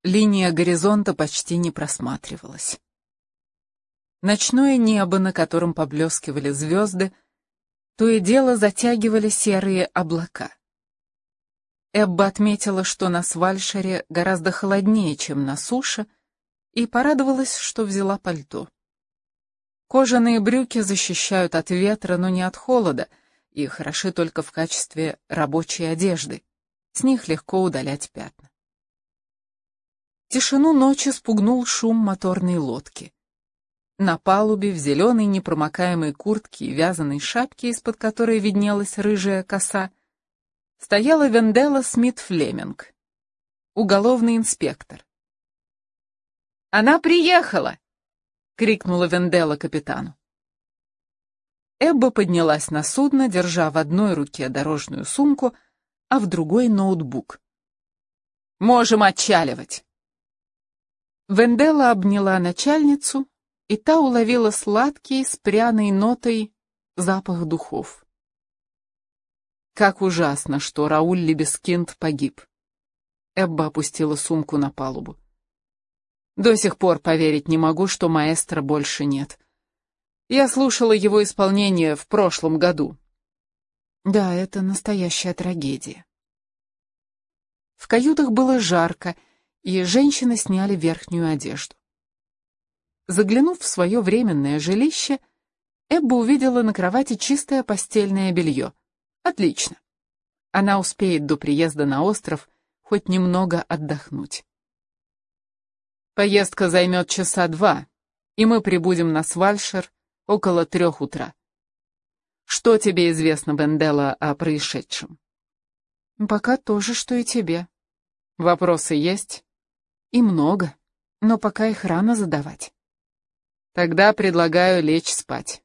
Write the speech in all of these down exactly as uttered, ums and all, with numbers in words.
линия горизонта почти не просматривалась. Ночное небо, на котором поблескивали звезды, то и дело затягивали серые облака. Эбба отметила, что на Свальшере гораздо холоднее, чем на суше, и порадовалась, что взяла пальто. Кожаные брюки защищают от ветра, но не от холода, и хороши только в качестве рабочей одежды. С них легко удалять пятна. Тишину ночи спугнул шум моторной лодки. На палубе в зеленой непромокаемой куртке и вязаной шапке, из-под которой виднелась рыжая коса, стояла Венделла Смит-Флеминг, уголовный инспектор. «Она приехала!» — крикнула Венделла капитану. Эбба поднялась на судно, держа в одной руке дорожную сумку, а в другой — ноутбук. «Можем отчаливать!» Венделла обняла начальницу, и та уловила сладкий, с пряной нотой, запах духов. Как ужасно, что Рауль Либескинд погиб. Эбба опустила сумку на палубу. До сих пор поверить не могу, что маэстро больше нет. Я слушала его исполнение в прошлом году. Да, это настоящая трагедия. В каютах было жарко, и женщины сняли верхнюю одежду. Заглянув в свое временное жилище, Эбба увидела на кровати чистое постельное белье. Отлично. Она успеет до приезда на остров хоть немного отдохнуть. Поездка займет часа два, и мы прибудем на Свальшер около трех утра. Что тебе известно, Венделла, о происшедшем? Пока то же, что и тебе. Вопросы есть? И много, но пока их рано задавать. Тогда предлагаю лечь спать.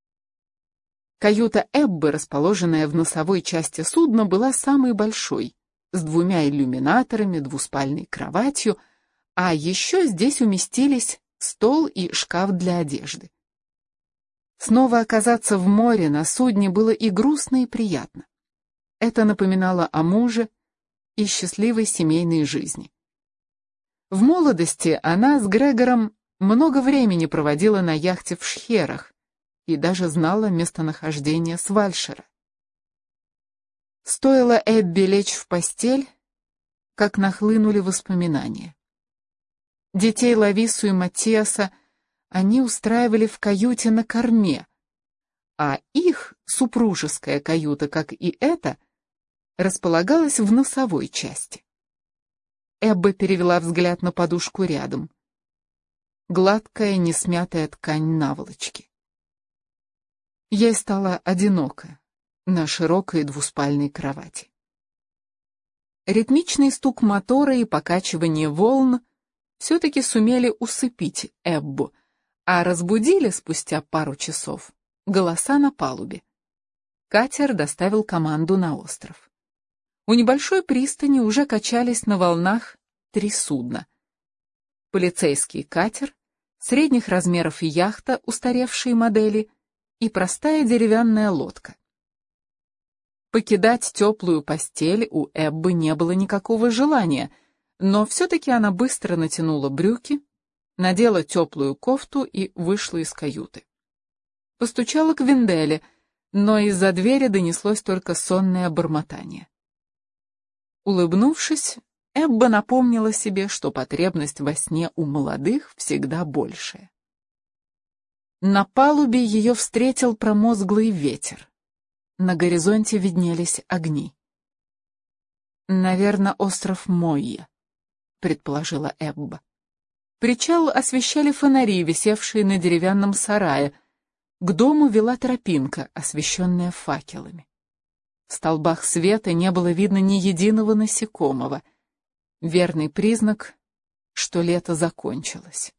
Каюта Эббы, расположенная в носовой части судна, была самой большой, с двумя иллюминаторами, двуспальной кроватью, а еще здесь уместились стол и шкаф для одежды. Снова оказаться в море на судне было и грустно, и приятно. Это напоминало о муже и счастливой семейной жизни. В молодости она с Грегором много времени проводила на яхте в Шхерах и даже знала местонахождение Свальшера. Стоило Эбби лечь в постель, как нахлынули воспоминания. Детей Лавису и Матиаса они устраивали в каюте на корме, а их супружеская каюта, как и эта, располагалась в носовой части. Эбба перевела взгляд на подушку рядом. Гладкая, несмятая ткань наволочки. Ей стало одиноко на широкой двуспальной кровати. Ритмичный стук мотора и покачивание волн все-таки сумели усыпить Эббу, а разбудили спустя пару часов голоса на палубе. Катер доставил команду на остров. У небольшой пристани уже качались на волнах три судна. Полицейский катер, средних размеров яхта устаревшей модели и простая деревянная лодка. Покидать теплую постель у Эббы не было никакого желания, но все-таки она быстро натянула брюки, надела теплую кофту и вышла из каюты. Постучала к Венделле, но из-за двери донеслось только сонное бормотание. Улыбнувшись, Эбба напомнила себе, что потребность во сне у молодых всегда большая. На палубе ее встретил промозглый ветер. На горизонте виднелись огни. «Наверное, остров Мойя», — предположила Эбба. Причал освещали фонари, висевшие на деревянном сарае. К дому вела тропинка, освещенная факелами. В столбах света не было видно ни единого насекомого. Верный признак, что лето закончилось.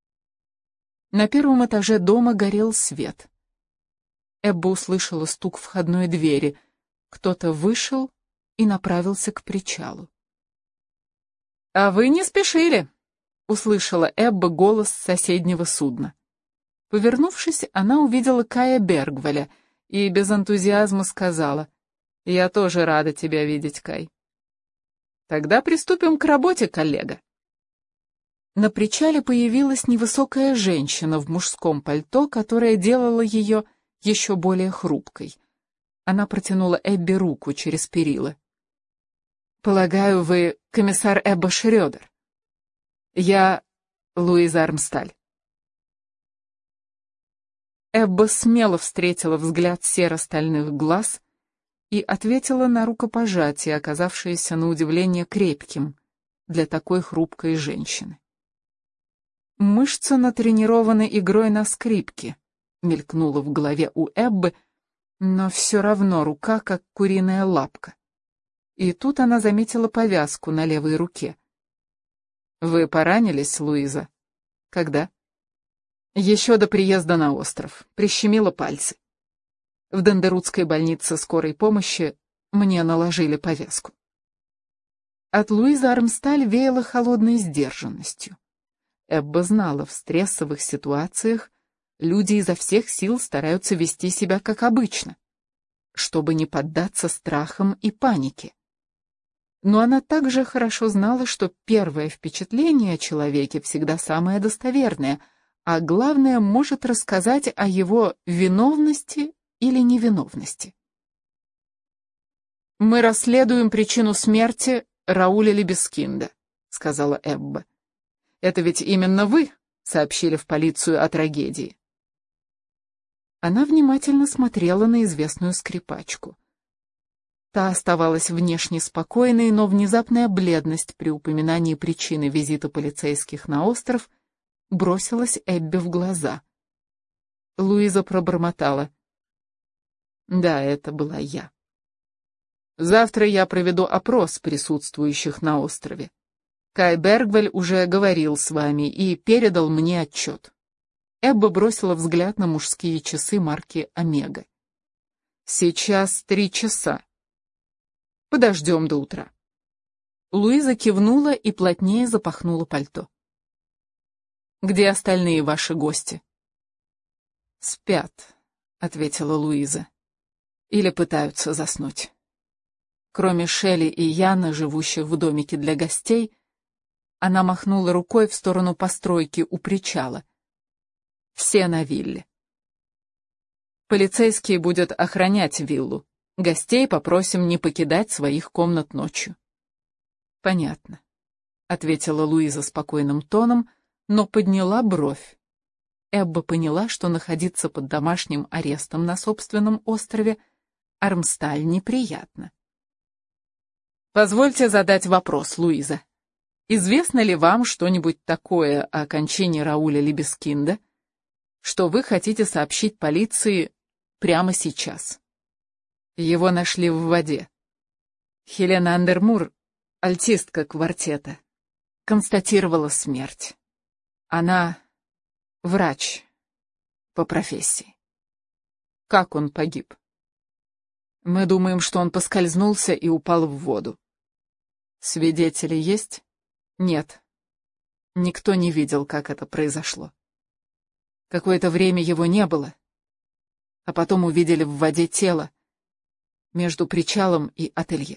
На первом этаже дома горел свет. Эбба услышала стук входной двери. Кто-то вышел и направился к причалу. «А вы не спешили!» — услышала Эбба голос с соседнего судна. Повернувшись, она увидела Кая Бергваля и без энтузиазма сказала: «Я тоже рада тебя видеть, Кай». «Тогда приступим к работе, коллега». На причале появилась невысокая женщина в мужском пальто, которая делала ее еще более хрупкой. Она протянула Эбби руку через перила. «Полагаю, вы комиссар Эбба Шрёдер?» «Я Луиза Армсталь». Эбба смело встретила взгляд серо-стальных глаз и ответила на рукопожатие, оказавшееся на удивление крепким для такой хрупкой женщины. «Мышцы натренированы игрой на скрипке», — мелькнуло в голове у Эббы, но все равно рука как куриная лапка. И тут она заметила повязку на левой руке. «Вы поранились, Луиза?» «Когда?» «Еще до приезда на остров. Прищемило пальцы. В Дендерутской больнице скорой помощи мне наложили повязку». От Луизы Армсталь веяло холодной сдержанностью. Эбба знала, в стрессовых ситуациях люди изо всех сил стараются вести себя как обычно, чтобы не поддаться страхам и панике. Но она также хорошо знала, что первое впечатление о человеке всегда самое достоверное, а главное, может рассказать о его виновности или невиновности. «Мы расследуем причину смерти Рауля Либескинда», — сказала Эбба. «Это ведь именно вы сообщили в полицию о трагедии». Она внимательно смотрела на известную скрипачку. Та оставалась внешне спокойной, но внезапная бледность при упоминании причины визита полицейских на остров бросилась Эбби в глаза. Луиза пробормотала: «Да, это была я. Завтра я проведу опрос присутствующих на острове. Кай Бергвель уже говорил с вами и передал мне отчет». Эбба бросила взгляд на мужские часы марки «Омега». «Сейчас три часа. Подождем до утра». Луиза кивнула и плотнее запахнула пальто. «Где остальные ваши гости?» «Спят», — ответила Луиза. «Или пытаются заснуть. Кроме Шелли и Яна, живущих в домике для гостей», она махнула рукой в сторону постройки у причала. «Все на вилле. Полицейские будут охранять виллу. Гостей попросим не покидать своих комнат ночью». «Понятно», — ответила Луиза спокойным тоном, но подняла бровь. Эбба поняла, что находиться под домашним арестом на собственном острове Армсталь неприятно. «Позвольте задать вопрос, Луиза. Известно ли вам что-нибудь такое о кончине Рауля Либескинда, что вы хотите сообщить полиции прямо сейчас?» Его нашли в воде. Хелена Андермур, альтистка квартета, констатировала смерть. Она врач по профессии. Как он погиб? Мы думаем, что он поскользнулся и упал в воду. Свидетели есть? Нет. Никто не видел, как это произошло. Какое-то время его не было, а потом увидели в воде тело между причалом и ателье.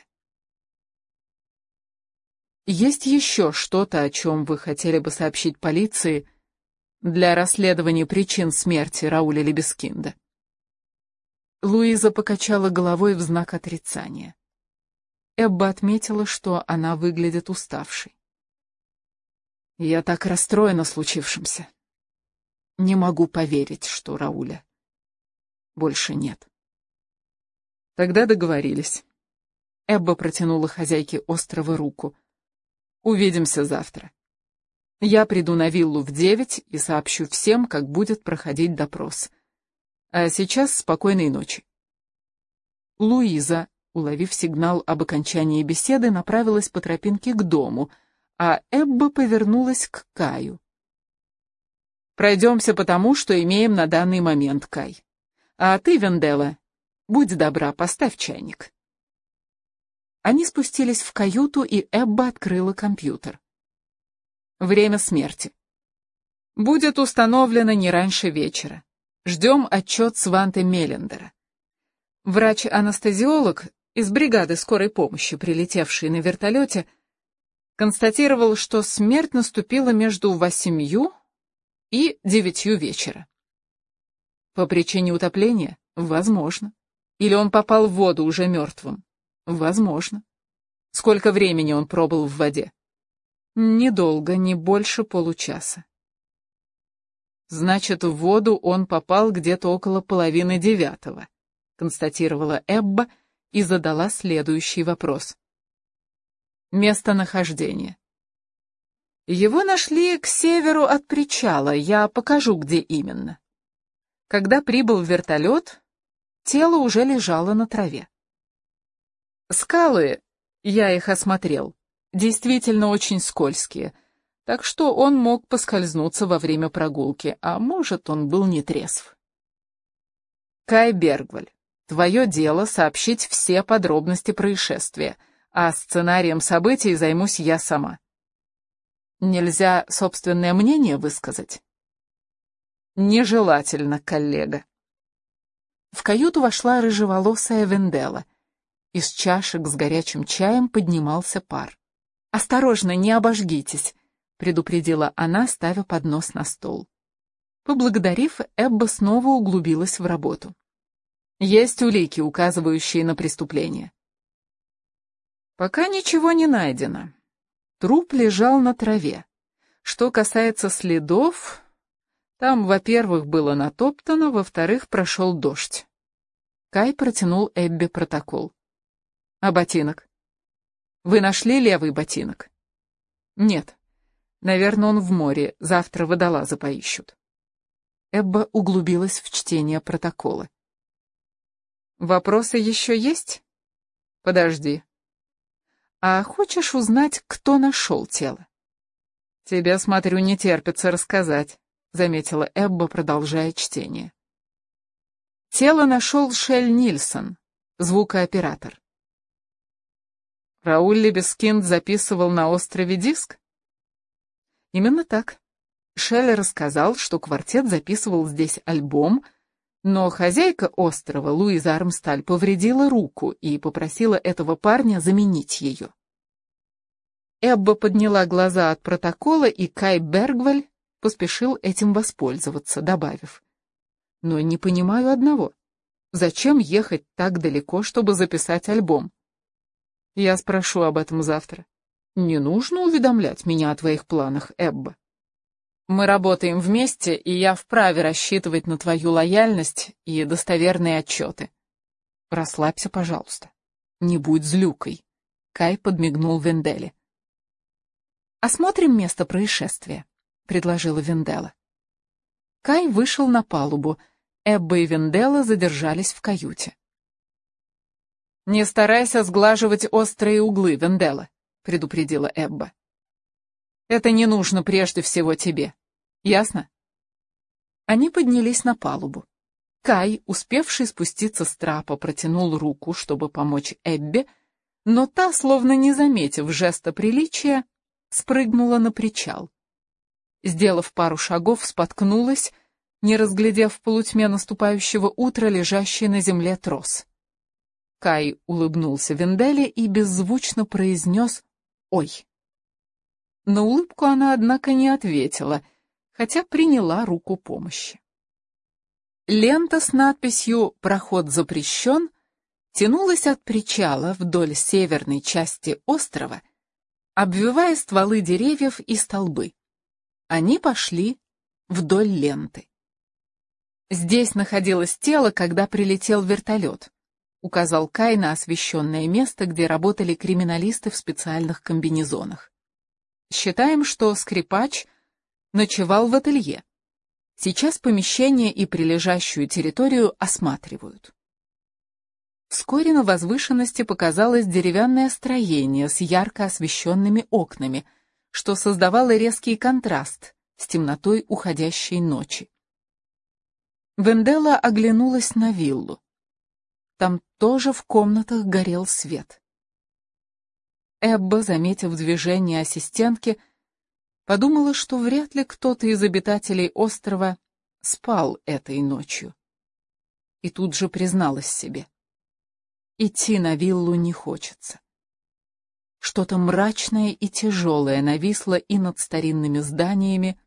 Есть еще что-то, о чем вы хотели бы сообщить полиции для расследования причин смерти Рауля Либескинда? Луиза покачала головой в знак отрицания. Эбба отметила, что она выглядит уставшей. «Я так расстроена случившимся. Не могу поверить, что Рауля больше нет». «Тогда договорились». Эбба протянула хозяйке острова руку. «Увидимся завтра. Я приду на виллу в девять и сообщу всем, как будет проходить допрос. А сейчас спокойной ночи». Луиза, уловив сигнал об окончании беседы, направилась по тропинке к дому, а Эбба повернулась к Каю. «Пройдемся по тому, что имеем на данный момент, Кай. А ты, Венделла, будь добра, поставь чайник». Они спустились в каюту, и Эбба открыла компьютер. Время смерти. Будет установлено не раньше вечера. Ждем отчет Сванте Меллендера. Врач-анестезиолог из бригады скорой помощи, прилетевший на вертолете, констатировал, что смерть наступила между восемью и девятью вечера. По причине утопления? Возможно. Или он попал в воду уже мертвым? Возможно. Сколько времени он пробыл в воде? Недолго, не больше получаса. Значит, в воду он попал где-то около половины девятого, констатировала Эбба и задала следующий вопрос. Местонахождение. Его нашли к северу от причала, я покажу, где именно. Когда прибыл вертолет, тело уже лежало на траве. Скалы, я их осмотрел, действительно очень скользкие, так что он мог поскользнуться во время прогулки, а может, он был не трезв. Кай Бергваль, твое дело сообщить все подробности происшествия, а сценарием событий займусь я сама. Нельзя собственное мнение высказать? Нежелательно, коллега. В каюту вошла рыжеволосая Венделла. Из чашек с горячим чаем поднимался пар. «Осторожно, не обожгитесь», — предупредила она, ставя поднос на стол. Поблагодарив, Эбба снова углубилась в работу. «Есть улики, указывающие на преступление?» «Пока ничего не найдено. Труп лежал на траве. Что касается следов, там, во-первых, было натоптано, во-вторых, прошел дождь». Кай протянул Эббе протокол. «А ботинок? Вы нашли левый ботинок?» «Нет. Наверное, он в море, завтра водолазы поищут». Эбба углубилась в чтение протокола. «Вопросы еще есть? Подожди. А хочешь узнать, кто нашел тело?» «Тебе, смотрю, не терпится рассказать», — заметила Эбба, продолжая чтение. Тело нашел Шель Нильсон, звукооператор. Рауль Лебескинд записывал на острове диск? Именно так. Шель рассказал, что квартет записывал здесь альбом, но хозяйка острова, Луиза Армсталь, повредила руку и попросила этого парня заменить ее. Эбба подняла глаза от протокола, и Кай Бергваль поспешил этим воспользоваться, добавив: «Но не понимаю одного. Зачем ехать так далеко, чтобы записать альбом?» «Я спрошу об этом завтра. Не нужно уведомлять меня о твоих планах, Эбба. Мы работаем вместе, и я вправе рассчитывать на твою лояльность и достоверные отчеты. Расслабься, пожалуйста. Не будь злюкой», — Кай подмигнул Венделле. «Осмотрим место происшествия», — предложила Венделла. Кай вышел на палубу. Эбба и Венделла задержались в каюте. «Не старайся сглаживать острые углы, Венделла», — предупредила Эбба. «Это не нужно прежде всего тебе. Ясно?» Они поднялись на палубу. Кай, успевший спуститься с трапа, протянул руку, чтобы помочь Эббе, но та, словно не заметив жеста приличия, спрыгнула на причал. Сделав пару шагов, споткнулась, не разглядев в полутьме наступающего утра лежащий на земле трос. Кай улыбнулся Венделле и беззвучно произнес «Ой». На улыбку она, однако, не ответила, хотя приняла руку помощи. Лента с надписью «Проход запрещен» тянулась от причала вдоль северной части острова, обвивая стволы деревьев и столбы. Они пошли вдоль ленты. «Здесь находилось тело, когда прилетел вертолет», — указал Кай на освещенное место, где работали криминалисты в специальных комбинезонах. «Считаем, что скрипач ночевал в ателье. Сейчас помещение и прилежащую территорию осматривают». Вскоре на возвышенности показалось деревянное строение с ярко освещенными окнами, что создавало резкий контраст с темнотой уходящей ночи. Венделла оглянулась на виллу. Там тоже в комнатах горел свет. Эбба, заметив движение ассистентки, подумала, что вряд ли кто-то из обитателей острова спал этой ночью. И тут же призналась себе: идти на виллу не хочется. Что-то мрачное и тяжелое нависло и над старинными зданиями,